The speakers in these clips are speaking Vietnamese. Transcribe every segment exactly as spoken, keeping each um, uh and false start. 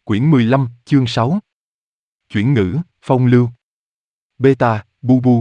Quyển mười lăm, chương sáu. Chuyển ngữ, phong lưu. Beta, bu bu.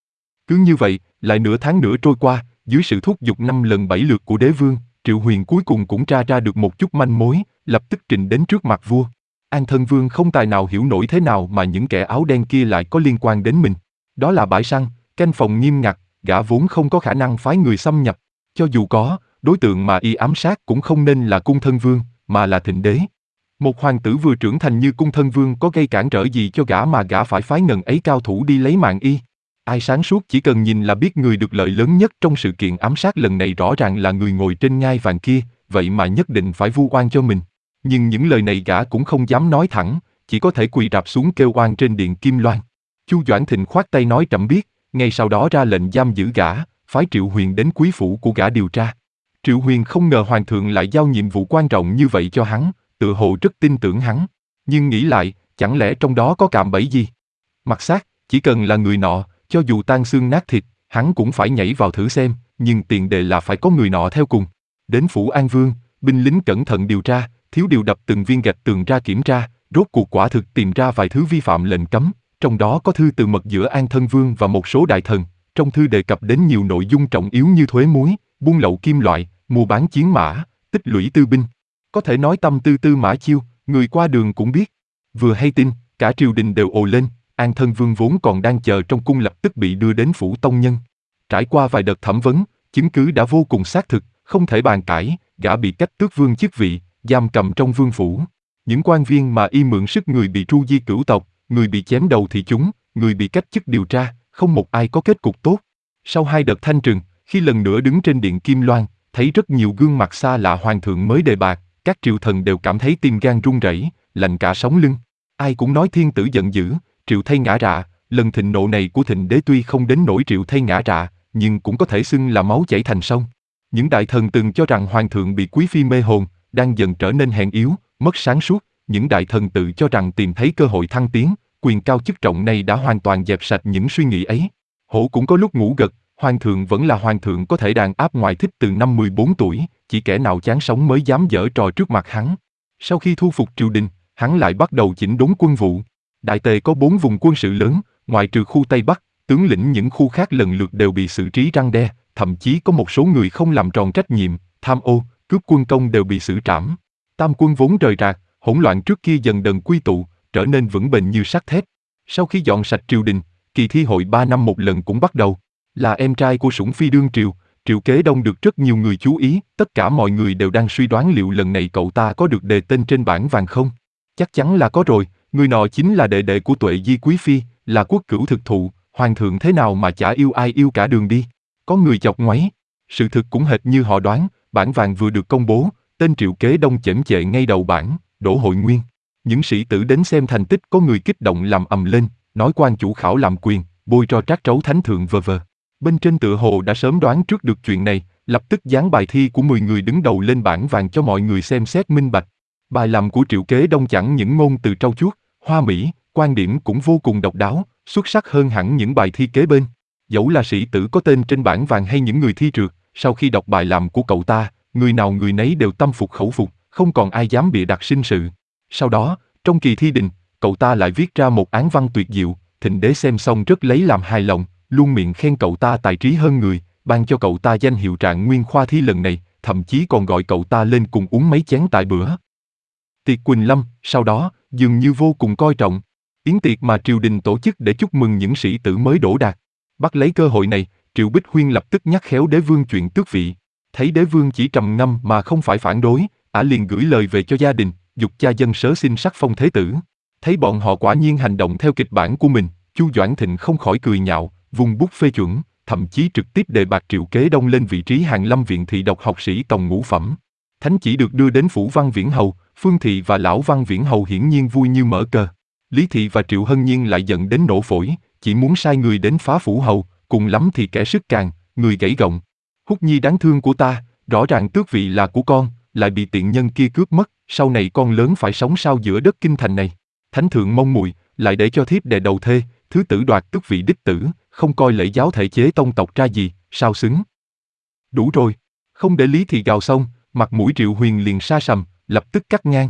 Cứ như vậy, lại nửa tháng nữa trôi qua, dưới sự thúc giục năm lần bảy lượt của đế vương, Triệu Huyền cuối cùng cũng tra ra được một chút manh mối, lập tức trình đến trước mặt vua. An Thân Vương không tài nào hiểu nổi thế nào mà những kẻ áo đen kia lại có liên quan đến mình. Đó là bãi săn, canh phòng nghiêm ngặt, gã vốn không có khả năng phái người xâm nhập. Cho dù có, đối tượng mà y ám sát cũng không nên là Cung Thân Vương, mà là Thịnh Đế. Một hoàng tử vừa trưởng thành như Cung Thân Vương có gây cản trở gì cho gã mà gã phải phái ngần ấy cao thủ đi lấy mạng y. Ai sáng suốt chỉ cần nhìn là biết người được lợi lớn nhất trong sự kiện ám sát lần này rõ ràng là người ngồi trên ngai vàng kia, vậy mà nhất định phải vu oan cho mình. Nhưng những lời này gã cũng không dám nói thẳng, chỉ có thể quỳ rạp xuống kêu oan trên điện Kim Loan. Chu Doãn Thịnh khoát tay nói trẫm biết, ngay sau đó ra lệnh giam giữ gã, phái Triệu Huyền đến quý phủ của gã điều tra. Triệu Huyền không ngờ hoàng thượng lại giao nhiệm vụ quan trọng như vậy cho hắn, tự hồ rất tin tưởng hắn. Nhưng nghĩ lại, chẳng lẽ trong đó có cạm bẫy gì? Mặt xác, chỉ cần là người nọ, cho dù tan xương nát thịt, hắn cũng phải nhảy vào thử xem, nhưng tiền đề là phải có người nọ theo cùng. Đến phủ An Vương, binh lính cẩn thận điều tra, thiếu điều đập từng viên gạch tường ra kiểm tra, rốt cuộc quả thực tìm ra vài thứ vi phạm lệnh cấm, trong đó có thư từ mật giữa An Thân Vương và một số đại thần. Trong thư đề cập đến nhiều nội dung trọng yếu như thuế muối, buôn lậu kim loại, mua bán chiến mã, tích lũy tư binh. Có thể nói tâm tư Tư Mã Chiêu, người qua đường cũng biết. Vừa hay tin, cả triều đình đều ồ lên, An Thân Vương vốn còn đang chờ trong cung lập tức bị đưa đến phủ tông nhân. Trải qua vài đợt thẩm vấn, chứng cứ đã vô cùng xác thực, không thể bàn cãi, gã bị cách tước vương chức vị, giam cầm trong vương phủ. Những quan viên mà y mượn sức người bị tru di cửu tộc, người bị chém đầu thì chúng, người bị cách chức điều tra, không một ai có kết cục tốt. Sau hai đợt thanh trừng, khi lần nữa đứng trên điện Kim Loan, thấy rất nhiều gương mặt xa lạ hoàng thượng mới đề bạt, các triều thần đều cảm thấy tim gan run rẩy, lạnh cả sống lưng. Ai cũng nói thiên tử giận dữ, Triệu Thay ngã rạ. Lần thịnh nộ này của Thịnh Đế tuy không đến nỗi Triệu Thay ngã rạ, nhưng cũng có thể xưng là máu chảy thành sông. Những đại thần từng cho rằng hoàng thượng bị quý phi mê hồn, đang dần trở nên hèn yếu, mất sáng suốt. Những đại thần tự cho rằng tìm thấy cơ hội thăng tiến, quyền cao chức trọng này đã hoàn toàn dẹp sạch những suy nghĩ ấy. Hổ cũng có lúc ngủ gật, hoàng thượng vẫn là hoàng thượng có thể đàn áp ngoại thích từ năm mười bốn tuổi, chỉ kẻ nào chán sống mới dám giở trò trước mặt hắn. Sau khi thu phục triều đình, hắn lại bắt đầu chỉnh đốn quân vụ. Đại Tề có bốn vùng quân sự lớn, ngoại trừ khu Tây Bắc, tướng lĩnh những khu khác lần lượt đều bị xử trí răn đe, thậm chí có một số người không làm tròn trách nhiệm, tham ô, cướp quân công đều bị xử trảm. Tam quân vốn rời rạc, hỗn loạn trước kia dần dần quy tụ, trở nên vững bền như sắt thép. Sau khi dọn sạch triều đình, kỳ thi hội ba năm một lần cũng bắt đầu. Là em trai của Sủng Phi đương triều, Triệu Kế Đông được rất nhiều người chú ý, tất cả mọi người đều đang suy đoán liệu lần này cậu ta có được đề tên trên bảng vàng không? Chắc chắn là có rồi, người nọ chính là đệ đệ của Tuệ Di Quý Phi, là quốc cửu thực thụ, hoàng thượng thế nào mà chả yêu ai yêu cả đường đi. Có người chọc ngoáy, sự thực cũng hệt như họ đoán, bảng vàng vừa được công bố, tên Triệu Kế Đông chễm chệ ngay đầu bảng, Đỗ Hội Nguyên. Những sĩ tử đến xem thành tích có người kích động làm ầm lên, nói quan chủ khảo làm quyền, bôi tro trát trấu thánh thượng vờ vờ. Bên trên tựa hồ đã sớm đoán trước được chuyện này, lập tức dán bài thi của mười người đứng đầu lên bảng vàng cho mọi người xem xét minh bạch. Bài làm của Triệu Kế Đông chẳng những ngôn từ trau chuốt, hoa mỹ, quan điểm cũng vô cùng độc đáo, xuất sắc hơn hẳn những bài thi kế bên. Dẫu là sĩ tử có tên trên bảng vàng hay những người thi trượt, sau khi đọc bài làm của cậu ta, người nào người nấy đều tâm phục khẩu phục, không còn ai dám bịa đặt sinh sự. Sau đó, trong kỳ thi đình, cậu ta lại viết ra một án văn tuyệt diệu, Thịnh Đế xem xong rất lấy làm hài lòng, luôn miệng khen cậu ta tài trí hơn người, ban cho cậu ta danh hiệu trạng nguyên khoa thi lần này, thậm chí còn gọi cậu ta lên cùng uống mấy chén tại bữa tiệc Quỳnh Lâm. Sau đó, dường như vô cùng coi trọng yến tiệc mà triều đình tổ chức để chúc mừng những sĩ tử mới đỗ đạt. Bắt lấy cơ hội này, Triệu Bích Huyên lập tức nhắc khéo đế vương chuyện tước vị. Thấy đế vương chỉ trầm ngâm mà không phải phản đối, ả liền gửi lời về cho gia đình, giục cha dân sớ xin sắc phong thế tử. Thấy bọn họ quả nhiên hành động theo kịch bản của mình, Chu Doãn Thịnh không khỏi cười nhạo, vung bút phê chuẩn, thậm chí trực tiếp đề bạt Triệu Kế Đông lên vị trí Hàn Lâm viện thị độc học sĩ tòng ngũ phẩm. Thánh chỉ được đưa đến phủ Văn Viễn Hầu, Phương Thị và lão Văn Viễn Hầu hiển nhiên vui như mở cờ. Lý Thị và Triệu Hân Nhiên lại giận đến nổ phổi, chỉ muốn sai người đến phá phủ hầu, cùng lắm thì kẻ sức càng, người gãy gọng. Húc Nhi đáng thương của ta, rõ ràng tước vị là của con, lại bị tiện nhân kia cướp mất, sau này con lớn phải sống sao giữa đất kinh thành này. Thánh thượng mong muội, lại để cho thiếp đè đầu thê, thứ tử đoạt tước vị đích tử, không coi lễ giáo thể chế tông tộc ra gì, sao xứng. Đủ rồi, không để Lý Thị gào xong, mặt mũi Triệu Huyền liền sa sầm, lập tức cắt ngang.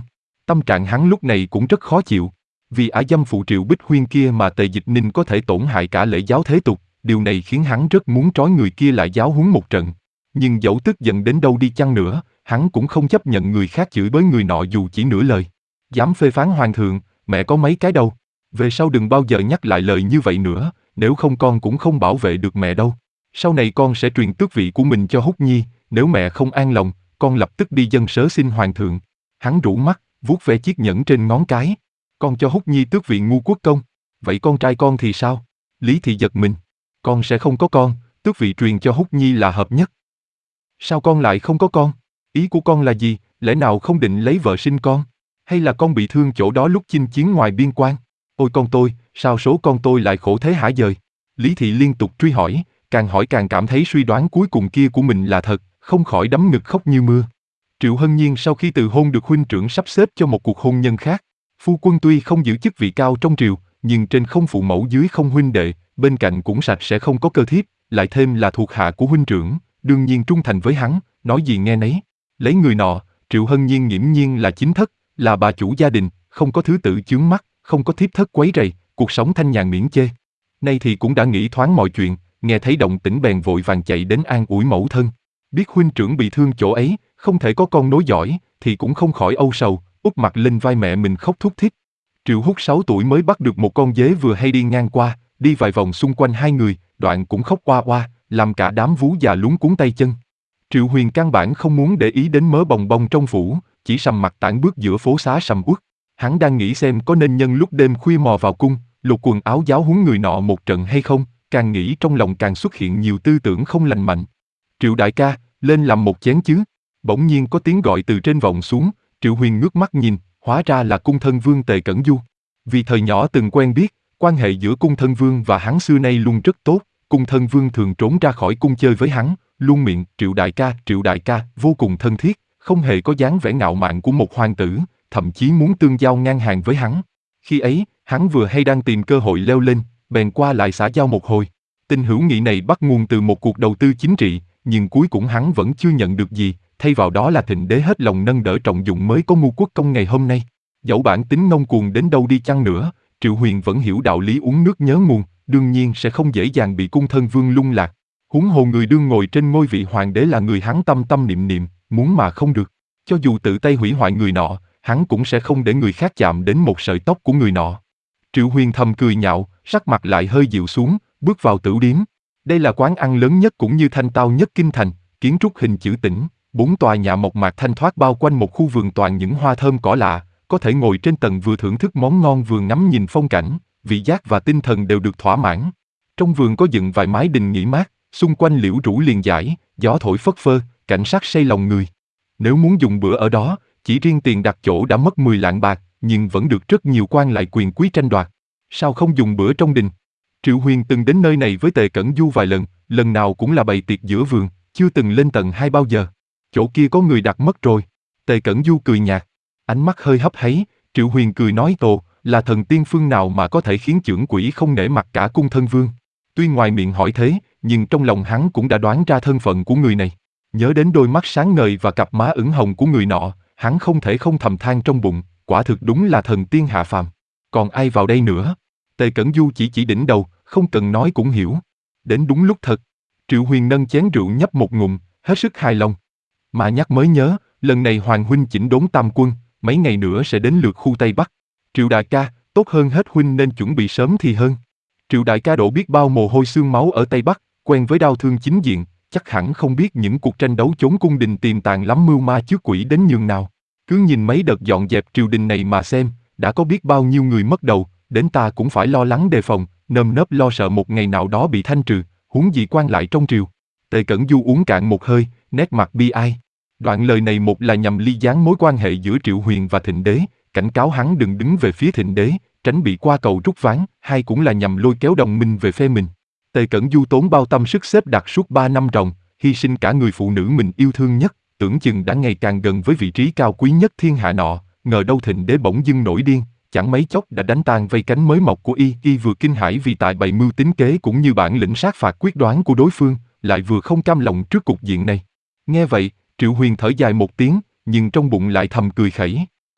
Tâm trạng hắn lúc này cũng rất khó chịu. Vì ả dâm phụ Triệu Bích Huyên kia mà Tề Dịch Ninh có thể tổn hại cả lễ giáo thế tục, điều này khiến hắn rất muốn trói người kia lại giáo huấn một trận. Nhưng dẫu tức giận đến đâu đi chăng nữa, hắn cũng không chấp nhận người khác chửi bới người nọ dù chỉ nửa lời. Dám phê phán hoàng thượng, mẹ có mấy cái đâu. Về sau đừng bao giờ nhắc lại lời như vậy nữa, nếu không con cũng không bảo vệ được mẹ đâu. Sau này con sẽ truyền tước vị của mình cho Húc Nhi, nếu mẹ không an lòng, con lập tức đi dâng sớ xin hoàng thượng. Hắn rũ mắt, vuốt ve chiếc nhẫn trên ngón cái. Con cho Húc Nhi tước vị ngu quốc công. Vậy con trai con thì sao? Lý Thị giật mình. Con sẽ không có con, tước vị truyền cho Húc Nhi là hợp nhất. Sao con lại không có con? Ý của con là gì, lẽ nào không định lấy vợ sinh con? Hay là con bị thương chỗ đó lúc chinh chiến ngoài biên quan? Ôi con tôi, sao số con tôi lại khổ thế hả dời? Lý Thị liên tục truy hỏi, càng hỏi càng cảm thấy suy đoán cuối cùng kia của mình là thật, không khỏi đấm ngực khóc như mưa. Triệu Hân Nhiên sau khi từ hôn được huynh trưởng sắp xếp cho một cuộc hôn nhân khác. Phu quân tuy không giữ chức vị cao trong triều, nhưng trên không phụ mẫu dưới không huynh đệ, bên cạnh cũng sạch sẽ không có cơ thiếp, lại thêm là thuộc hạ của huynh trưởng, đương nhiên trung thành với hắn, nói gì nghe nấy. Lấy người nọ, Triệu Hân Nhiên nghiễm nhiên là chính thất, là bà chủ gia đình, không có thứ tự chướng mắt, không có thiếp thất quấy rầy, cuộc sống thanh nhàn miễn chê. Nay thì cũng đã nghĩ thoáng mọi chuyện, nghe thấy động tĩnh bèn vội vàng chạy đến an ủi mẫu thân. Biết huynh trưởng bị thương chỗ ấy, không thể có con nối dõi, thì cũng không khỏi âu sầu, úp mặt lên vai mẹ mình khóc thút thít. Triệu Húc sáu tuổi mới bắt được một con dế vừa hay đi ngang qua, đi vài vòng xung quanh hai người, đoạn cũng khóc oa oa, làm cả đám vú già luống cuống tay chân. Triệu Huyền căn bản không muốn để ý đến mớ bồng bông trong phủ, chỉ sầm mặt tản bước giữa phố xá sầm uất. Hắn đang nghĩ xem có nên nhân lúc đêm khuya mò vào cung, lột quần áo giáo huấn người nọ một trận hay không, càng nghĩ trong lòng càng xuất hiện nhiều tư tưởng không lành mạnh. Triệu đại ca, lên làm một chén chứ. Bỗng nhiên có tiếng gọi từ trên vọng xuống, Triệu Huyền ngước mắt nhìn, hóa ra là cung thân vương Tề Cẩn Du. Vì thời nhỏ từng quen biết, quan hệ giữa cung thân vương và hắn xưa nay luôn rất tốt, cung thân vương thường trốn ra khỏi cung chơi với hắn, luôn miệng Triệu đại ca, Triệu đại ca, vô cùng thân thiết, không hề có dáng vẻ ngạo mạn của một hoàng tử, thậm chí muốn tương giao ngang hàng với hắn. Khi ấy, hắn vừa hay đang tìm cơ hội leo lên, bèn qua lại xã giao một hồi. Tình hữu nghị này bắt nguồn từ một cuộc đầu tư chính trị, nhưng cuối cùng hắn vẫn chưa nhận được gì, thay vào đó là Thịnh đế hết lòng nâng đỡ trọng dụng mới có ngu quốc công ngày hôm nay. Dẫu bản tính ngông cuồng đến đâu đi chăng nữa, Triệu Huyền vẫn hiểu đạo lý uống nước nhớ nguồn, đương nhiên sẽ không dễ dàng bị cung thân vương lung lạc. Huống hồ người đương ngồi trên ngôi vị hoàng đế là người hắn tâm tâm niệm niệm, muốn mà không được. Cho dù tự tay hủy hoại người nọ, hắn cũng sẽ không để người khác chạm đến một sợi tóc của người nọ. Triệu Huyền thầm cười nhạo, sắc mặt lại hơi dịu xuống, bước vào tửu điếm. Đây là quán ăn lớn nhất cũng như thanh tao nhất kinh thành, kiến trúc hình chữ tĩnh, bốn tòa nhà mộc mạc thanh thoát bao quanh một khu vườn toàn những hoa thơm cỏ lạ, có thể ngồi trên tầng vừa thưởng thức món ngon vừa ngắm nhìn phong cảnh, vị giác và tinh thần đều được thỏa mãn. Trong vườn có dựng vài mái đình nghỉ mát, xung quanh liễu rủ liền dải, gió thổi phất phơ, cảnh sắc say lòng người. Nếu muốn dùng bữa ở đó, chỉ riêng tiền đặt chỗ đã mất mười lạng bạc, nhưng vẫn được rất nhiều quan lại quyền quý tranh đoạt. Sao không dùng bữa trong đình? Triệu Huyền từng đến nơi này với Tề Cẩn Du vài lần, lần nào cũng là bày tiệc giữa vườn, chưa từng lên tầng hai bao giờ. Chỗ kia có người đặt mất rồi. Tề Cẩn Du cười nhạt, ánh mắt hơi hấp háy. Triệu Huyền cười nói tồ, là thần tiên phương nào mà có thể khiến chưởng quỷ không nể mặt cả cung thân vương. Tuy ngoài miệng hỏi thế, nhưng trong lòng hắn cũng đã đoán ra thân phận của người này. Nhớ đến đôi mắt sáng ngời và cặp má ửng hồng của người nọ, hắn không thể không thầm than trong bụng, quả thực đúng là thần tiên hạ phàm. Còn ai vào đây nữa? Tề Cẩn Du chỉ chỉ đỉnh đầu, không cần nói cũng hiểu. Đến đúng lúc thật. Triệu Huyền nâng chén rượu nhấp một ngụm, hết sức hài lòng. Mà nhắc mới nhớ, lần này Hoàng huynh chỉnh đốn tam quân, mấy ngày nữa sẽ đến lượt khu Tây Bắc. Triệu đại ca, tốt hơn hết huynh nên chuẩn bị sớm thì hơn. Triệu đại ca đổ biết bao mồ hôi xương máu ở Tây Bắc, quen với đau thương chính diện, chắc hẳn không biết những cuộc tranh đấu chốn cung đình tiềm tàng lắm mưu ma trước quỷ đến nhường nào. Cứ nhìn mấy đợt dọn dẹp triều đình này mà xem, đã có biết bao nhiêu người mất đầu, đến ta cũng phải lo lắng đề phòng, nơm nớp lo sợ một ngày nào đó bị thanh trừ, huống gì quan lại trong triều. Tề Cẩn Du uống cạn một hơi, nét mặt bi ai. Đoạn lời này một là nhằm ly gián mối quan hệ giữa Triệu Huyền và Thịnh đế, cảnh cáo hắn đừng đứng về phía Thịnh đế, tránh bị qua cầu rút ván, hai cũng là nhằm lôi kéo đồng minh về phe mình. Tề Cẩn Du tốn bao tâm sức xếp đặt suốt ba năm ròng, hy sinh cả người phụ nữ mình yêu thương nhất, tưởng chừng đã ngày càng gần với vị trí cao quý nhất thiên hạ nọ, ngờ đâu Thịnh đế bỗng dưng nổi điên, chẳng mấy chốc đã đánh tan vây cánh mới mọc của y, y vừa kinh hãi vì tại bày mưu tính kế cũng như bản lĩnh sát phạt quyết đoán của đối phương, lại vừa không cam lòng trước cục diện này. Nghe vậy, Triệu Huyền thở dài một tiếng, nhưng trong bụng lại thầm cười khẩy.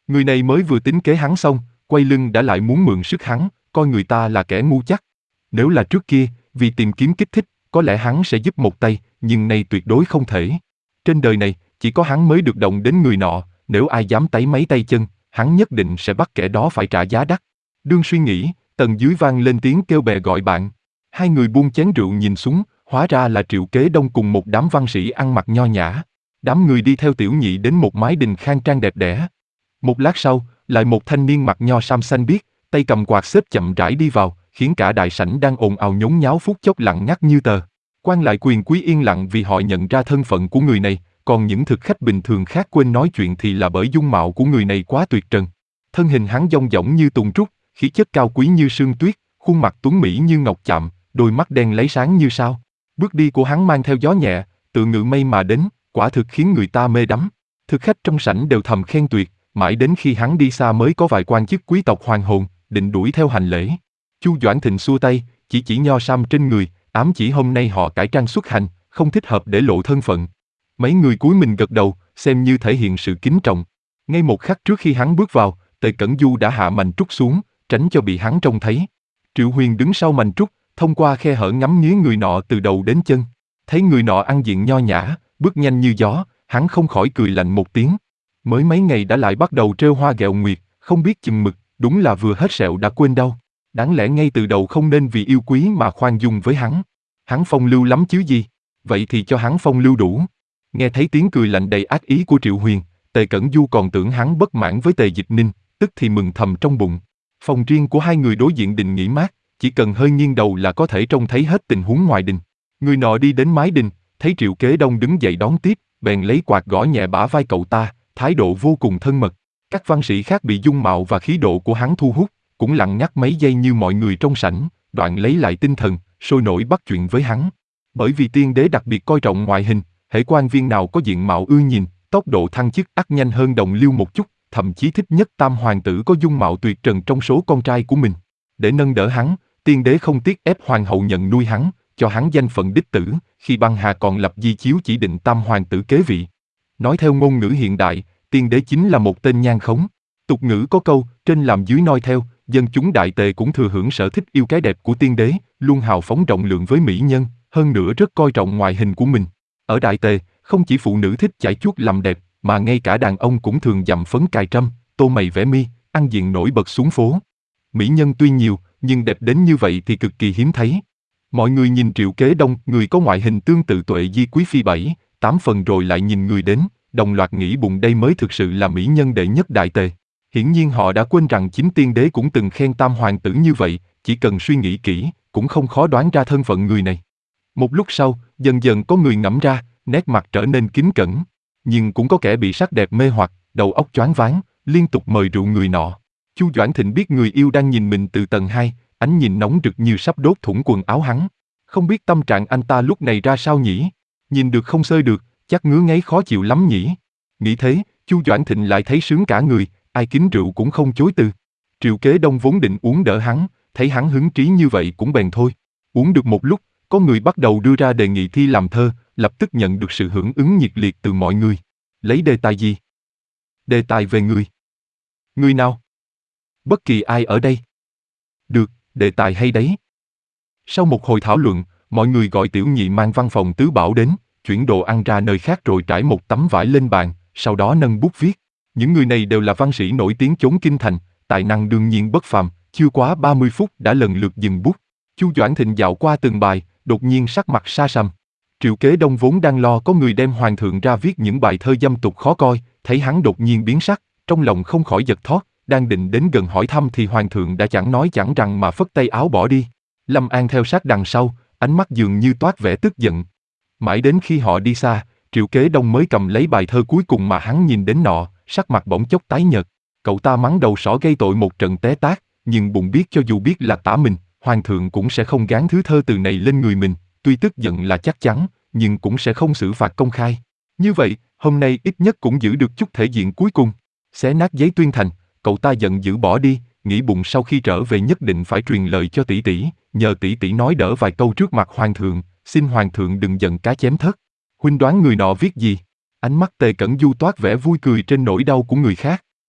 Người này mới vừa tính kế hắn xong, quay lưng đã lại muốn mượn sức hắn, coi người ta là kẻ ngu chắc. Nếu là trước kia, vì tìm kiếm kích thích, có lẽ hắn sẽ giúp một tay, nhưng nay tuyệt đối không thể. Trên đời này, chỉ có hắn mới được động đến người nọ, nếu ai dám tấy mấy tay chân, hắn nhất định sẽ bắt kẻ đó phải trả giá đắt. Đương suy nghĩ, tầng dưới vang lên tiếng kêu bè gọi bạn. Hai người buông chén rượu nhìn xuống, hóa ra là Triệu Kế Đông cùng một đám văn sĩ ăn mặc nho nhã. Đám người đi theo tiểu nhị đến một mái đình khang trang đẹp đẽ. Một lát sau, lại một thanh niên mặc nho sam xanh biếc, tay cầm quạt xếp chậm rãi đi vào, khiến cả đại sảnh đang ồn ào nhốn nháo phút chốc lặng ngắt như tờ. Quan lại quyền quý yên lặng vì họ nhận ra thân phận của người này, còn những thực khách bình thường khác quên nói chuyện thì là bởi dung mạo của người này quá tuyệt trần. Thân hình hắn dong dỏng như tùng trúc, khí chất cao quý như sương tuyết, khuôn mặt tuấn mỹ như ngọc chạm, đôi mắt đen lấy sáng như sao. Bước đi của hắn mang theo gió nhẹ, tự ngự mây mà đến, quả thực khiến người ta mê đắm. Thực khách trong sảnh đều thầm khen tuyệt, mãi đến khi hắn đi xa mới có vài quan chức quý tộc hoàn hồn, định đuổi theo hành lễ. Chu Doãn Thịnh xua tay, chỉ chỉ nho sam trên người, ám chỉ hôm nay họ cải trang xuất hành, không thích hợp để lộ thân phận. Mấy người cúi mình gật đầu, xem như thể hiện sự kính trọng. Ngay một khắc trước khi hắn bước vào, Tề Cẩn Du đã hạ mành trúc xuống, tránh cho bị hắn trông thấy. Triệu Huyền đứng sau mành trúc, thông qua khe hở ngắm nghía người nọ từ đầu đến chân. Thấy người nọ ăn diện nho nhã, bước nhanh như gió, hắn không khỏi cười lạnh một tiếng. Mới mấy ngày đã lại bắt đầu trêu hoa ghẹo nguyệt, không biết chừng mực, đúng là vừa hết sẹo đã quên đau. Đáng lẽ ngay từ đầu không nên vì yêu quý mà khoan dung với hắn. Hắn phong lưu lắm chứ gì, vậy thì cho hắn phong lưu đủ. Nghe thấy tiếng cười lạnh đầy ác ý của Triệu Huyền, Tề Cẩn Du còn tưởng hắn bất mãn với Tề Dịch Ninh, tức thì mừng thầm trong bụng. Phòng riêng của hai người đối diện đình nghỉ mát, chỉ cần hơi nghiêng đầu là có thể trông thấy hết tình huống ngoài đình. Người nọ đi đến mái đình, thấy Triệu Kế Đông đứng dậy đón tiếp, bèn lấy quạt gõ nhẹ bả vai cậu ta, thái độ vô cùng thân mật. Các văn sĩ khác bị dung mạo và khí độ của hắn thu hút, cũng lặng ngắt mấy giây như mọi người trong sảnh, đoạn lấy lại tinh thần, sôi nổi bắt chuyện với hắn. Bởi vì tiên đế đặc biệt coi trọng ngoại hình, hễ quan viên nào có diện mạo ưa nhìn, tốc độ thăng chức ắt nhanh hơn đồng liêu một chút, thậm chí thích nhất tam hoàng tử có dung mạo tuyệt trần trong số con trai của mình. Để nâng đỡ hắn, tiên đế không tiếc ép hoàng hậu nhận nuôi hắn, cho hắn danh phận đích tử, khi băng hà còn lập di chiếu chỉ định tam hoàng tử kế vị. Nói theo ngôn ngữ hiện đại, tiên đế chính là một tên nhan khống. Tục ngữ có câu, trên làm dưới noi theo, dân chúng đại tề cũng thừa hưởng sở thích yêu cái đẹp của tiên đế, luôn hào phóng rộng lượng với mỹ nhân, hơn nữa rất coi trọng ngoại hình của mình. Ở đại tề, không chỉ phụ nữ thích chải chuốt làm đẹp, mà ngay cả đàn ông cũng thường dặm phấn cài trâm, tô mày vẽ mi, ăn diện nổi bật xuống phố. Mỹ nhân tuy nhiều, nhưng đẹp đến như vậy thì cực kỳ hiếm thấy. Mọi người nhìn Triệu Kế Đông, người có ngoại hình tương tự Tuệ Di quý phi bảy, tám phần rồi lại nhìn người đến, đồng loạt nghĩ bụng đây mới thực sự là mỹ nhân đệ nhất đại tề. Hiển nhiên họ đã quên rằng chính tiên đế cũng từng khen tam hoàng tử như vậy, chỉ cần suy nghĩ kỹ, cũng không khó đoán ra thân phận người này. Một lúc sau, dần dần có người ngẫm ra, nét mặt trở nên kính cẩn. Nhưng cũng có kẻ bị sắc đẹp mê hoặc, đầu óc choáng váng, liên tục mời rượu người nọ. Chu Doãn Thịnh biết người yêu đang nhìn mình từ tầng hai, ánh nhìn nóng rực như sắp đốt thủng quần áo hắn. Không biết tâm trạng anh ta lúc này ra sao nhỉ? Nhìn được không xơi được, chắc ngứa ngáy khó chịu lắm nhỉ? Nghĩ thế, Chu Doãn Thịnh lại thấy sướng cả người, ai kính rượu cũng không chối từ. Triệu Kế Đông vốn định uống đỡ hắn, thấy hắn hứng trí như vậy cũng bèn thôi. Uống được một lúc, có người bắt đầu đưa ra đề nghị thi làm thơ, lập tức nhận được sự hưởng ứng nhiệt liệt từ mọi người. Lấy đề tài gì? Đề tài về người. Người nào? Bất kỳ ai ở đây. Được, đề tài hay đấy. Sau một hồi thảo luận, mọi người gọi tiểu nhị mang văn phòng tứ bảo đến, chuyển đồ ăn ra nơi khác rồi trải một tấm vải lên bàn, sau đó nâng bút viết. Những người này đều là văn sĩ nổi tiếng chốn kinh thành, tài năng đương nhiên bất phàm, chưa quá ba mươi phút đã lần lượt dừng bút. Chu Doãn Thịnh dạo qua từng bài, đột nhiên sắc mặt sa sầm. Triệu Kế Đông vốn đang lo có người đem hoàng thượng ra viết những bài thơ dâm tục khó coi, thấy hắn đột nhiên biến sắc, trong lòng không khỏi giật thót, đang định đến gần hỏi thăm thì hoàng thượng đã chẳng nói chẳng rằng mà phất tay áo bỏ đi. Lâm An theo sát đằng sau, ánh mắt dường như toát vẻ tức giận. Mãi đến khi họ đi xa, Triệu Kế Đông mới cầm lấy bài thơ cuối cùng mà hắn nhìn đến nọ, sắc mặt bỗng chốc tái nhợt. Cậu ta mắng đầu sỏ gây tội một trận té tát, nhưng bụng biết cho dù biết là tả mình, hoàng thượng cũng sẽ không gán thứ thơ từ này lên người mình, tuy tức giận là chắc chắn, nhưng cũng sẽ không xử phạt công khai. Như vậy, hôm nay ít nhất cũng giữ được chút thể diện cuối cùng. Xé nát giấy tuyên thành, cậu ta giận dữ bỏ đi, nghĩ bụng sau khi trở về nhất định phải truyền lời cho tỷ tỷ, nhờ tỷ tỷ nói đỡ vài câu trước mặt hoàng thượng, xin hoàng thượng đừng giận cá chém thớt. Huynh đoán người nọ viết gì? Ánh mắt Tề Cẩn Du toát vẻ vui cười trên nỗi đau của người khác.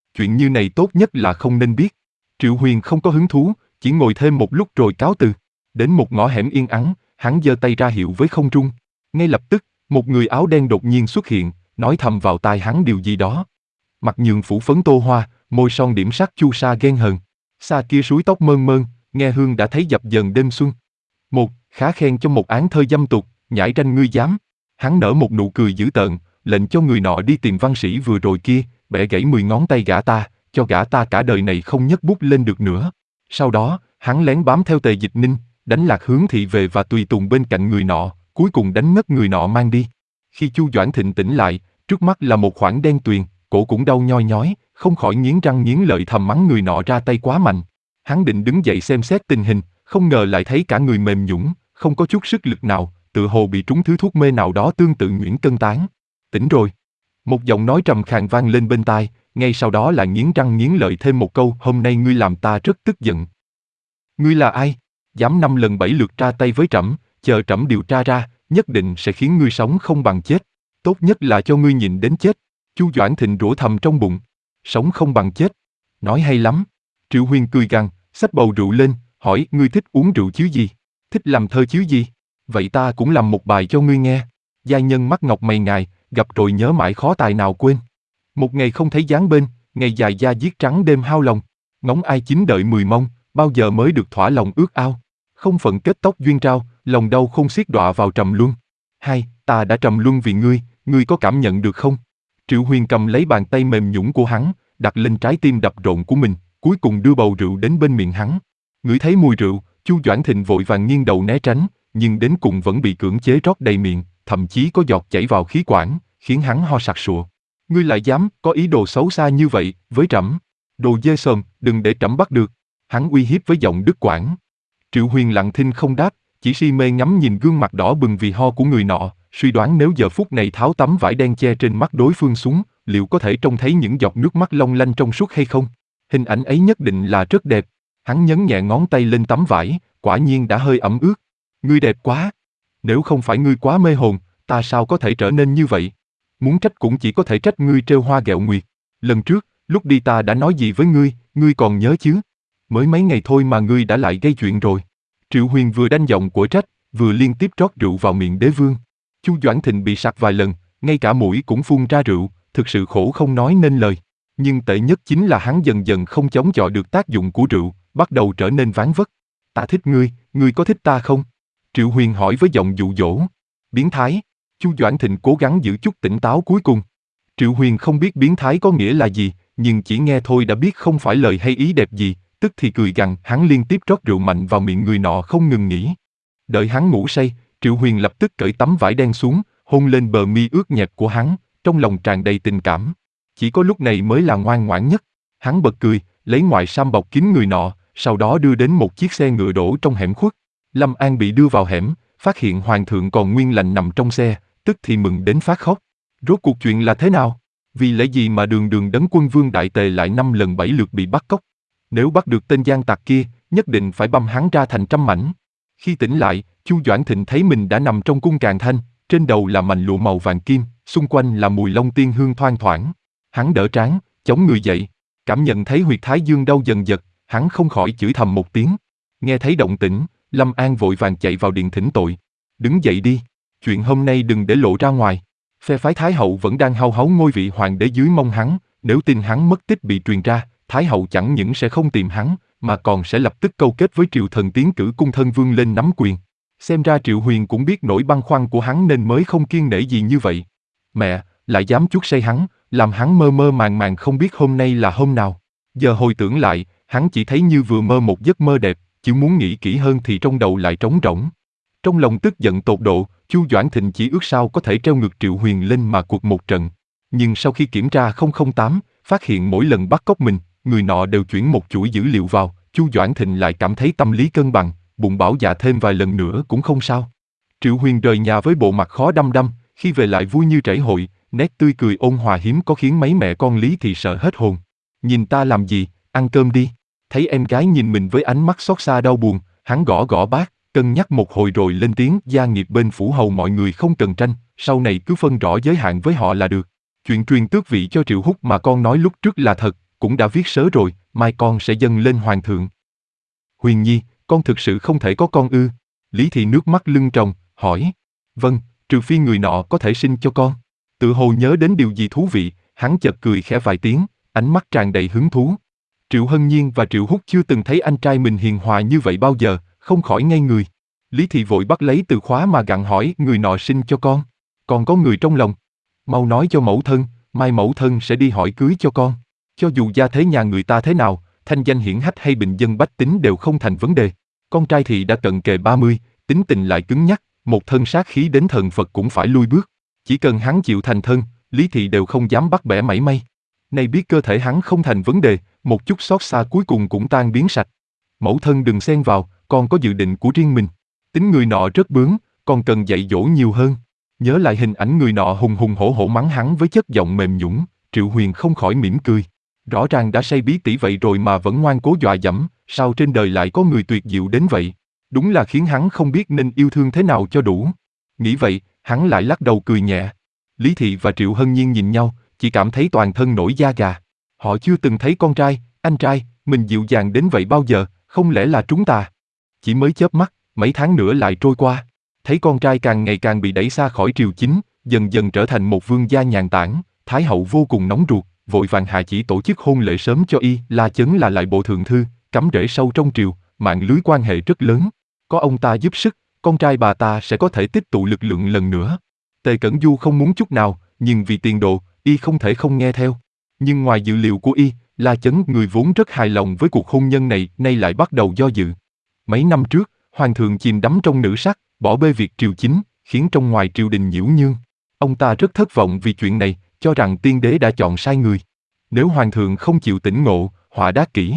Chuyện như này tốt nhất là không nên biết. Triệu Huyền không có hứng thú, chỉ ngồi thêm một lúc rồi cáo từ. Đến một ngõ hẻm yên ắng, hắn giơ tay ra hiệu với không trung. Ngay lập tức, một người áo đen đột nhiên xuất hiện, nói thầm vào tai hắn điều gì đó. Mặt nhường phủ phấn tô hoa, môi son điểm sắc chu sa ghen hờn. Xa kia suối tóc mơn mơn, nghe hương đã thấy dập dần đêm xuân. Một, khá khen cho một án thơ dâm tục, nhãi ranh ngươi dám. Hắn nở một nụ cười dữ tợn, lệnh cho người nọ đi tìm văn sĩ vừa rồi kia, bẻ gãy mười ngón tay gã ta, cho gã ta cả đời này không nhấc bút lên được nữa. Sau đó, hắn lén bám theo Tề Dịch Ninh, đánh lạc hướng thị về và tùy tùng bên cạnh người nọ, cuối cùng đánh ngất người nọ mang đi. Khi Chu Doãn Thịnh tỉnh lại, trước mắt là một khoảng đen tuyền, cổ cũng đau nhoi nhói, không khỏi nghiến răng nghiến lợi thầm mắng người nọ ra tay quá mạnh. Hắn định đứng dậy xem xét tình hình, không ngờ lại thấy cả người mềm nhũn, không có chút sức lực nào, tựa hồ bị trúng thứ thuốc mê nào đó tương tự nhuyễn cân tán. Tỉnh rồi. Một giọng nói trầm khàn vang lên bên tai, ngay sau đó lại nghiến răng nghiến lợi thêm một câu, hôm nay ngươi làm ta rất tức giận. Ngươi là ai? Dám năm lần bảy lượt ra tay với trẫm, chờ trẫm điều tra ra, nhất định sẽ khiến ngươi sống không bằng chết. Tốt nhất là cho ngươi nhìn đến chết. Chu Doãn Thịnh rủa thầm trong bụng. Sống không bằng chết. Nói hay lắm. Triệu Huyền cười gằn, xách bầu rượu lên, hỏi ngươi thích uống rượu chứ gì? Thích làm thơ chứ gì? Vậy ta cũng làm một bài cho ngươi nghe. Giai nhân mắt ngọc mày ngài, gặp rồi nhớ mãi khó tài nào quên. Một ngày không thấy dáng bên, ngày dài da diết trắng đêm hao lòng. Ngóng ai chín đợi mười mong, bao giờ mới được thỏa lòng ước ao. Không phận kết tóc duyên trao, lòng đau không xiết đọa vào trầm luân. Hai, ta đã trầm luân vì ngươi, ngươi có cảm nhận được không? Triệu Huyền cầm lấy bàn tay mềm nhũn của hắn, đặt lên trái tim đập rộn của mình, cuối cùng đưa bầu rượu đến bên miệng hắn. Ngửi thấy mùi rượu, Chu Doãn Thịnh vội vàng nghiêng đầu né tránh, nhưng đến cùng vẫn bị cưỡng chế rót đầy miệng, thậm chí có giọt chảy vào khí quản, khiến hắn ho sặc sụa. Ngươi lại dám có ý đồ xấu xa như vậy với trẫm? Đồ dê sờn, đừng để trẫm bắt được. Hắn uy hiếp với giọng đứt quãng. Triệu Huyền lặng thinh không đáp, chỉ si mê ngắm nhìn gương mặt đỏ bừng vì ho của người nọ, suy đoán nếu giờ phút này tháo tấm vải đen che trên mắt đối phương xuống, liệu có thể trông thấy những giọt nước mắt long lanh trong suốt hay không? Hình ảnh ấy nhất định là rất đẹp. Hắn nhấn nhẹ ngón tay lên tấm vải, quả nhiên đã hơi ẩm ướt. Ngươi đẹp quá. Nếu không phải ngươi quá mê hồn, ta sao có thể trở nên như vậy? Muốn trách cũng chỉ có thể trách ngươi trêu hoa ghẹo nguyệt. Lần trước, lúc đi ta đã nói gì với ngươi, ngươi còn nhớ chứ? Mới mấy ngày thôi mà ngươi đã lại gây chuyện rồi. Triệu Huyền vừa đanh giọng của trách, vừa liên tiếp rót rượu vào miệng đế vương. Chu Doãn Thịnh bị sặc vài lần, ngay cả mũi cũng phun ra rượu, thực sự khổ không nói nên lời. Nhưng tệ nhất chính là hắn dần dần không chống chọi được tác dụng của rượu, bắt đầu trở nên ván vất. Ta thích ngươi, ngươi có thích ta không? Triệu Huyền hỏi với giọng dụ dỗ. Biến thái. Chu Doãn Thịnh cố gắng giữ chút tỉnh táo cuối cùng. Triệu Huyền không biết biến thái có nghĩa là gì, nhưng chỉ nghe thôi đã biết không phải lời hay ý đẹp gì, tức thì cười gằn, hắn liên tiếp rót rượu mạnh vào miệng người nọ không ngừng nghỉ. Đợi hắn ngủ say, Triệu Huyền lập tức cởi tấm vải đen xuống, hôn lên bờ mi ướt nhẹp của hắn, trong lòng tràn đầy tình cảm. Chỉ có lúc này mới là ngoan ngoãn nhất. Hắn bật cười, lấy ngoại sam bọc kín người nọ, sau đó đưa đến một chiếc xe ngựa đổ trong hẻm khuất. Lâm An bị đưa vào hẻm, phát hiện hoàng thượng còn nguyên lành nằm trong xe, tức thì mừng đến phát khóc. Rốt cuộc chuyện là thế nào? Vì lẽ gì mà đường đường đấng quân vương đại tề lại năm lần bảy lượt bị bắt cóc? Nếu bắt được tên gian tặc kia, nhất định phải băm hắn ra thành trăm mảnh. Khi tỉnh lại, Chu Doãn Thịnh thấy mình đã nằm trong cung Càn Thanh, trên đầu là mành lụa màu vàng kim, xung quanh là mùi long tiên hương thoang thoảng. Hắn đỡ trán, chống người dậy, cảm nhận thấy huyệt thái dương đau dần dật, hắn không khỏi chửi thầm một tiếng. Nghe thấy động tĩnh, Lâm An vội vàng chạy vào điện thỉnh tội. Đứng dậy đi, chuyện hôm nay đừng để lộ ra ngoài. Phe phái Thái hậu vẫn đang hao háo ngôi vị hoàng đế dưới mông hắn, nếu tin hắn mất tích bị truyền ra, Thái hậu chẳng những sẽ không tìm hắn, mà còn sẽ lập tức câu kết với triều thần tiến cử cung thân vương lên nắm quyền. Xem ra Triệu Huyền cũng biết nỗi băn khoăn của hắn nên mới không kiêng nể gì như vậy. Mẹ, lại dám chuốc say hắn, làm hắn mơ mơ màng màng không biết hôm nay là hôm nào. Giờ hồi tưởng lại, hắn chỉ thấy như vừa mơ một giấc mơ đẹp, chỉ muốn nghĩ kỹ hơn thì trong đầu lại trống rỗng. Trong lòng tức giận tột độ, Chu Doãn Thịnh chỉ ước sao có thể treo ngược Triệu Huyền lên mà cuộc một trận. Nhưng sau khi kiểm tra không không tám, phát hiện mỗi lần bắt cóc mình, người nọ đều chuyển một chuỗi dữ liệu vào, Chu Doãn Thịnh lại cảm thấy tâm lý cân bằng, bụng bảo dạ thêm vài lần nữa cũng không sao. Triệu Huyền rời nhà với bộ mặt khó đăm đăm, khi về lại vui như trảy hội, nét tươi cười ôn hòa hiếm có khiến mấy mẹ con Lý thì sợ hết hồn. Nhìn ta làm gì, ăn cơm đi. Thấy em gái nhìn mình với ánh mắt xót xa đau buồn, hắn gõ gõ bát, cân nhắc một hồi rồi lên tiếng, gia nghiệp bên phủ hầu mọi người không cần tranh, sau này cứ phân rõ giới hạn với họ là được. Chuyện truyền tước vị cho Triệu Húc mà con nói lúc trước là thật, cũng đã viết sớ rồi, mai con sẽ dâng lên hoàng thượng. Huyền Nhi, con thực sự không thể có con ư? Lý Thị nước mắt lưng tròng, hỏi. Vâng, trừ phi người nọ có thể sinh cho con. Tự hồ nhớ đến điều gì thú vị, hắn chợt cười khẽ vài tiếng, ánh mắt tràn đầy hứng thú. Triệu Hân Nhiên và Triệu Húc chưa từng thấy anh trai mình hiền hòa như vậy bao giờ, không khỏi ngây người. Lý Thị vội bắt lấy từ khóa mà gặng hỏi người nọ sinh cho con. Còn có người trong lòng. Mau nói cho mẫu thân, mai mẫu thân sẽ đi hỏi cưới cho con. Cho dù gia thế nhà người ta thế nào, thanh danh hiển hách hay bình dân bách tính đều không thành vấn đề. Con trai thì đã cận kề ba mươi, tính tình lại cứng nhắc, một thân sát khí đến thần Phật cũng phải lui bước. Chỉ cần hắn chịu thành thân, Lý Thị đều không dám bắt bẻ mảy may. Nay biết cơ thể hắn không thành vấn đề, một chút xót xa cuối cùng cũng tan biến sạch. Mẫu thân đừng xen vào, con có dự định của riêng mình. Tính người nọ rất bướng, còn cần dạy dỗ nhiều hơn. Nhớ lại hình ảnh người nọ hùng hùng hổ hổ mắng hắn với chất giọng mềm nhũn, Triệu Huyền không khỏi mỉm cười. Rõ ràng đã say bí tỉ vậy rồi mà vẫn ngoan cố dọa dẫm, sao trên đời lại có người tuyệt diệu đến vậy? Đúng là khiến hắn không biết nên yêu thương thế nào cho đủ. Nghĩ vậy, hắn lại lắc đầu cười nhẹ. Lý Thị và Triệu Hân Nhiên nhìn nhau, chỉ cảm thấy toàn thân nổi da gà. Họ chưa từng thấy con trai, anh trai, mình dịu dàng đến vậy bao giờ, không lẽ là chúng ta? Chỉ mới chớp mắt, mấy tháng nữa lại trôi qua. Thấy con trai càng ngày càng bị đẩy xa khỏi triều chính, dần dần trở thành một vương gia nhàn tản, Thái hậu vô cùng nóng ruột, vội vàng hạ chỉ tổ chức hôn lễ sớm cho y. La Chấn là lại bộ thượng thư, cắm rễ sâu trong triều, mạng lưới quan hệ rất lớn. Có ông ta giúp sức, con trai bà ta sẽ có thể tích tụ lực lượng lần nữa. Tề Cẩn Du không muốn chút nào, nhưng vì tiền đồ, y không thể không nghe theo. Nhưng ngoài dự liệu của y, La Chấn người vốn rất hài lòng với cuộc hôn nhân này, nay lại bắt đầu do dự. Mấy năm trước, hoàng thượng chìm đắm trong nữ sắc, bỏ bê việc triều chính, khiến trong ngoài triều đình nhiễu nhương. Ông ta rất thất vọng vì chuyện này, cho rằng tiên đế đã chọn sai người. Nếu hoàng thượng không chịu tỉnh ngộ, họa đát kỷ.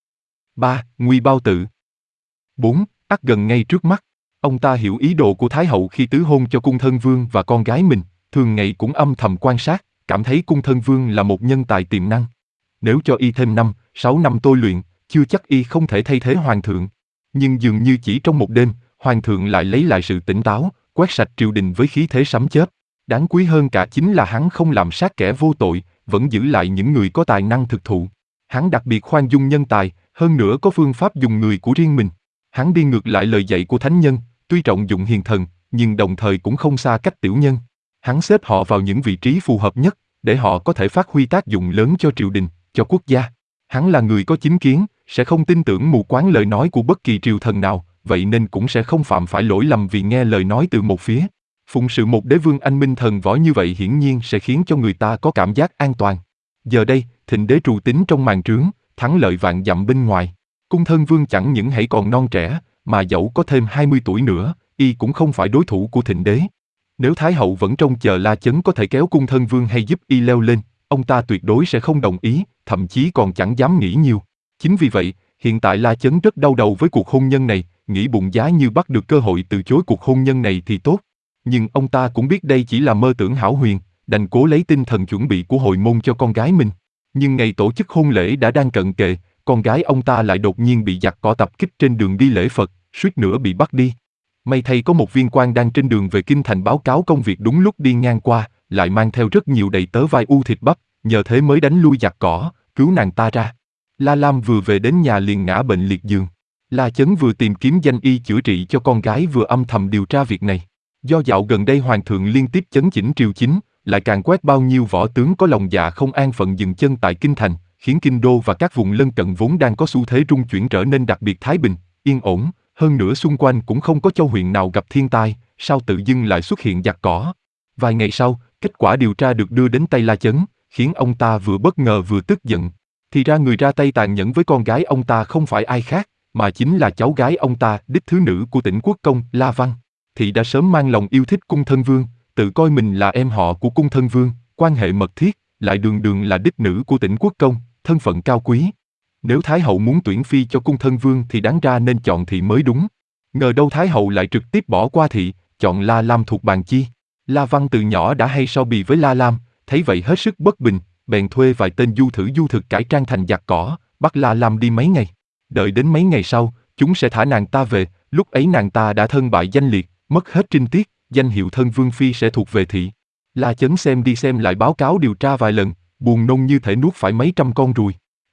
ba. Nguy bao tự. bốn. Ắt gần ngay trước mắt. Ông ta hiểu ý đồ của Thái hậu khi tứ hôn cho cung thân vương và con gái mình, thường ngày cũng âm thầm quan sát, cảm thấy cung thân vương là một nhân tài tiềm năng. Nếu cho y thêm năm, sáu năm tôi luyện, chưa chắc y không thể thay thế hoàng thượng. Nhưng dường như chỉ trong một đêm, hoàng thượng lại lấy lại sự tỉnh táo, quét sạch triều đình với khí thế sấm chớp. Đáng quý hơn cả chính là hắn không làm sát kẻ vô tội, vẫn giữ lại những người có tài năng thực thụ. Hắn đặc biệt khoan dung nhân tài, hơn nữa có phương pháp dùng người của riêng mình. Hắn đi ngược lại lời dạy của thánh nhân, tuy trọng dụng hiền thần, nhưng đồng thời cũng không xa cách tiểu nhân. Hắn xếp họ vào những vị trí phù hợp nhất, để họ có thể phát huy tác dụng lớn cho triều đình, cho quốc gia. Hắn là người có chính kiến, sẽ không tin tưởng mù quáng lời nói của bất kỳ triều thần nào, vậy nên cũng sẽ không phạm phải lỗi lầm vì nghe lời nói từ một phía. Phụng sự một đế vương anh minh thần võ như vậy hiển nhiên sẽ khiến cho người ta có cảm giác an toàn. Giờ đây, Thịnh đế trù tính trong màn trướng, thắng lợi vạn dặm bên ngoài. Cung thân vương chẳng những hãy còn non trẻ, mà dẫu có thêm hai mươi tuổi nữa, y cũng không phải đối thủ của Thịnh đế. Nếu Thái hậu vẫn trông chờ La Chấn có thể kéo cung thân vương hay giúp y leo lên, ông ta tuyệt đối sẽ không đồng ý, thậm chí còn chẳng dám nghĩ nhiều. Chính vì vậy, hiện tại La Chấn rất đau đầu với cuộc hôn nhân này, nghĩ bụng giá như bắt được cơ hội từ chối cuộc hôn nhân này thì tốt. Nhưng ông ta cũng biết đây chỉ là mơ tưởng hão huyền, đành cố lấy tinh thần chuẩn bị của hồi môn cho con gái mình. Nhưng ngày tổ chức hôn lễ đã đang cận kề, con gái ông ta lại đột nhiên bị giặc cỏ tập kích trên đường đi lễ Phật, suýt nữa bị bắt đi. May thay có một viên quan đang trên đường về kinh thành báo cáo công việc đúng lúc đi ngang qua, lại mang theo rất nhiều đầy tớ vai u thịt bắp, nhờ thế mới đánh lui giặc cỏ, cứu nàng ta ra. La Lam vừa về đến nhà liền ngã bệnh liệt giường. La Chấn vừa tìm kiếm danh y chữa trị cho con gái vừa âm thầm điều tra việc này. Do dạo gần đây hoàng thượng liên tiếp chấn chỉnh triều chính, lại càng quét bao nhiêu võ tướng có lòng dạ không an phận dừng chân tại kinh thành, khiến kinh đô và các vùng lân cận vốn đang có xu thế rung chuyển trở nên đặc biệt thái bình, yên ổn, hơn nữa xung quanh cũng không có châu huyện nào gặp thiên tai, sao tự dưng lại xuất hiện giặc cỏ. Vài ngày sau, kết quả điều tra được đưa đến tay La Chấn, khiến ông ta vừa bất ngờ vừa tức giận. Thì ra người ra tay tàn nhẫn với con gái ông ta không phải ai khác, mà chính là cháu gái ông ta, đích thứ nữ của tỉnh quốc công, La Văn. Thị đã sớm mang lòng yêu thích cung thân vương, tự coi mình là em họ của cung thân vương, quan hệ mật thiết, lại đường đường là đích nữ của tỉnh quốc công, thân phận cao quý. Nếu Thái hậu muốn tuyển phi cho cung thân vương thì đáng ra nên chọn thị mới đúng. Ngờ đâu Thái hậu lại trực tiếp bỏ qua thị, chọn La Lam thuộc bàn chi. La Văn từ nhỏ đã hay so bì với La Lam, thấy vậy hết sức bất bình, bèn thuê vài tên du thử du thực cải trang thành giặc cỏ, bắt La Lam đi mấy ngày. Đợi đến mấy ngày sau, chúng sẽ thả nàng ta về, lúc ấy nàng ta đã thân bại danh liệt, mất hết trinh tiết, danh hiệu thân vương phi sẽ thuộc về thị. La Chấn xem đi xem lại báo cáo điều tra vài lần, buồn nôn như thể nuốt phải mấy trăm con ruồi.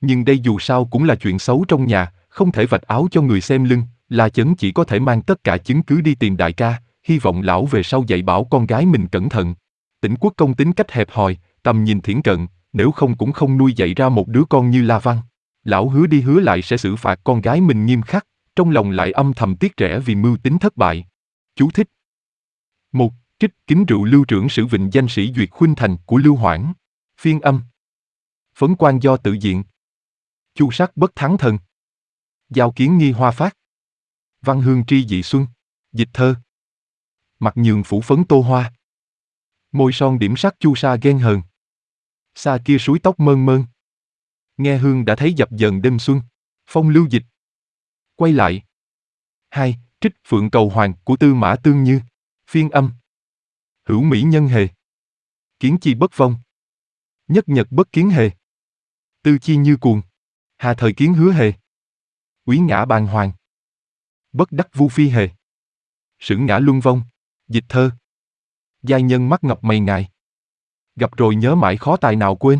Nhưng đây dù sao cũng là chuyện xấu trong nhà, không thể vạch áo cho người xem lưng, La Chấn chỉ có thể mang tất cả chứng cứ đi tìm đại ca, hy vọng lão về sau dạy bảo con gái mình cẩn thận. Tỉnh Quốc Công tính cách hẹp hòi, tầm nhìn thiển cận, nếu không cũng không nuôi dạy ra một đứa con như La Văn. Lão hứa đi hứa lại sẽ xử phạt con gái mình nghiêm khắc, trong lòng lại âm thầm tiếc rẻ vì mưu tính thất bại. Chú thích. Một. Trích Kính rượu Lưu Trưởng Sử Vịnh Danh Sĩ Duyệt Khuynh Thành của Lưu Hoảng. Phiên âm. Phấn quan do tự diện. Chu sắc bất thắng thần. Giao kiến nghi hoa phát. Văn hương tri dị xuân. Dịch thơ. Mặt nhường phủ phấn tô hoa. Môi son điểm sắc chu sa ghen hờn. Xa kia suối tóc mơn mơn. Nghe hương đã thấy dập dần đêm xuân. Phong lưu dịch. Quay lại. Hai. Trích Phượng Cầu Hoàng của Tư Mã Tương Như. Phiên âm. Hữu mỹ nhân hề. Kiến chi bất vong. Nhất nhật bất kiến hề. Tư chi như cuồng. Hà thời kiến hứa hề. Úy ngã bàng hoàng. Bất đắc vu phi hề. Sửng ngã luân vong. Dịch thơ. Giai nhân mắt ngọc mày ngài. Gặp rồi nhớ mãi khó tài nào quên.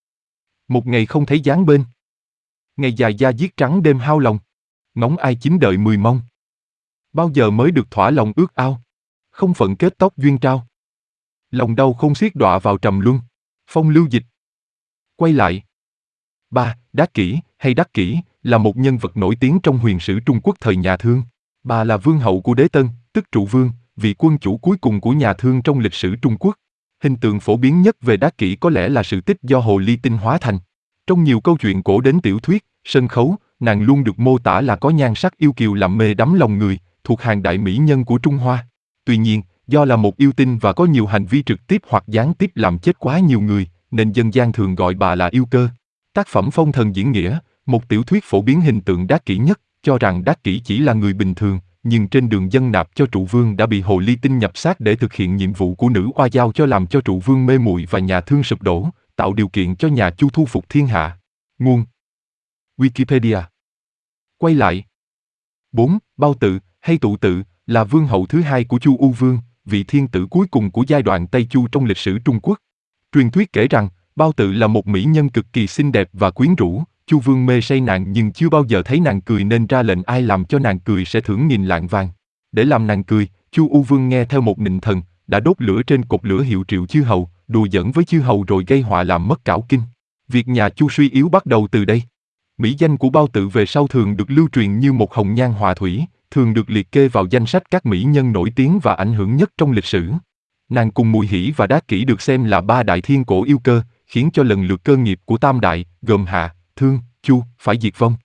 Một ngày không thấy dáng bên. Ngày dài da diết trắng đêm hao lòng. Ngóng ai chín đợi mười mong. Bao giờ mới được thỏa lòng ước ao. Không phận kết tóc duyên trao. Lòng đau không xiết đọa vào trầm luân. Phong lưu dịch. Quay lại. Ba. Đát Kỷ, hay Đắc Kỷ, là một nhân vật nổi tiếng trong huyền sử Trung Quốc thời nhà Thương. Bà là vương hậu của Đế Tân, tức Trụ Vương, vị quân chủ cuối cùng của nhà Thương trong lịch sử Trung Quốc. Hình tượng phổ biến nhất về Đát Kỷ có lẽ là sự tích do hồ ly tinh hóa thành. Trong nhiều câu chuyện cổ đến tiểu thuyết, sân khấu, nàng luôn được mô tả là có nhan sắc yêu kiều làm mê đắm lòng người, thuộc hàng đại mỹ nhân của Trung Hoa. Tuy nhiên, do là một yêu tinh và có nhiều hành vi trực tiếp hoặc gián tiếp làm chết quá nhiều người, nên dân gian thường gọi bà là yêu cơ. Tác phẩm Phong Thần Diễn Nghĩa, một tiểu thuyết phổ biến hình tượng Đát Kỷ nhất, cho rằng Đát Kỷ chỉ là người bình thường, nhưng trên đường dâng nạp cho Trụ Vương đã bị hồ ly tinh nhập xác để thực hiện nhiệm vụ của nữ oa giao cho, làm cho Trụ Vương mê muội và nhà Thương sụp đổ, tạo điều kiện cho nhà Chu thu phục thiên hạ. Nguồn Wikipedia. Quay lại. bốn. Bao Tự, hay Tụ Tự, là vương hậu thứ hai của Chu U Vương, vị thiên tử cuối cùng của giai đoạn Tây Chu trong lịch sử Trung Quốc. Truyền thuyết kể rằng, Bao Tự là một mỹ nhân cực kỳ xinh đẹp và quyến rũ, Chu Vương mê say nàng nhưng chưa bao giờ thấy nàng cười nên ra lệnh ai làm cho nàng cười sẽ thưởng nghìn lạng vàng. Để làm nàng cười, Chu U Vương nghe theo một nịnh thần, đã đốt lửa trên cột lửa hiệu triệu chư hầu, đùa giỡn với chư hầu rồi gây họa làm mất cảo kinh. Việc nhà Chu suy yếu bắt đầu từ đây. Mỹ danh của Bao Tự về sau thường được lưu truyền như một hồng nhan họa thủy, thường được liệt kê vào danh sách các mỹ nhân nổi tiếng và ảnh hưởng nhất trong lịch sử. Nàng cùng Mùi Hỷ và Đát Kỷ được xem là ba đại thiên cổ yêu cơ, khiến cho lần lượt cơ nghiệp của tam đại, gồm Hạ, Thương, Chu, phải diệt vong.